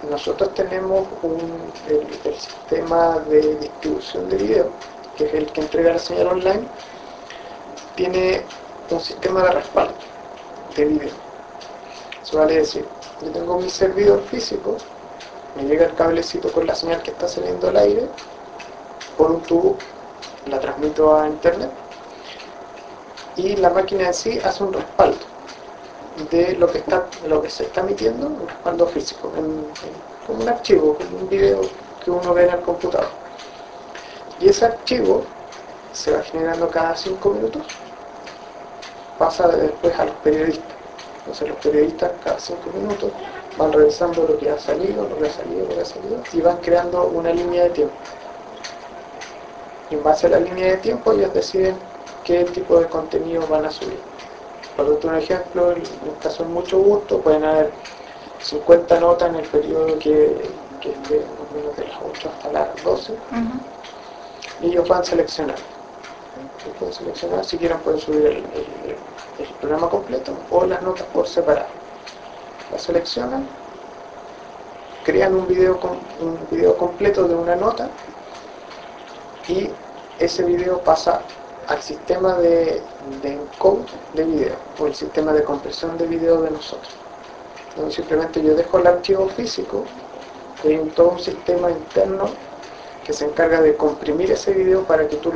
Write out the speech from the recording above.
nosotros tenemos el sistema de distribución de video, que es el que entrega la señal online, tiene un sistema de respaldo de video. Eso vale decir, yo tengo mi servidor físico, me llega el cablecito con la señal que está saliendo al aire, por un tubo, la transmito a internet, y la máquina en sí hace un respaldo de lo que se está emitiendo, un respaldo físico, como un archivo, como un video que uno ve en el computador. Y ese archivo se va generando cada 5 minutos, pasa después a los periodistas. Entonces los periodistas cada 5 minutos van revisando lo que ha salido, lo que ha salido, lo que ha salido, y van creando una línea de tiempo. Y en base a la línea de tiempo ellos deciden qué tipo de contenido van a subir. Por un ejemplo, en el caso de Mucho Gusto, pueden haber 50 notas en el periodo que esté más o menos de las 8 hasta las 12. Y ellos van seleccionando. Pueden seleccionar, si quieren pueden subir el programa completo o las notas por separado. Las seleccionan, crean un video completo de una nota y ese video pasa al sistema de encode de video o el sistema de compresión de video de nosotros. Entonces simplemente yo dejo el archivo físico y hay todo un sistema interno que se encarga de comprimir ese video para que tú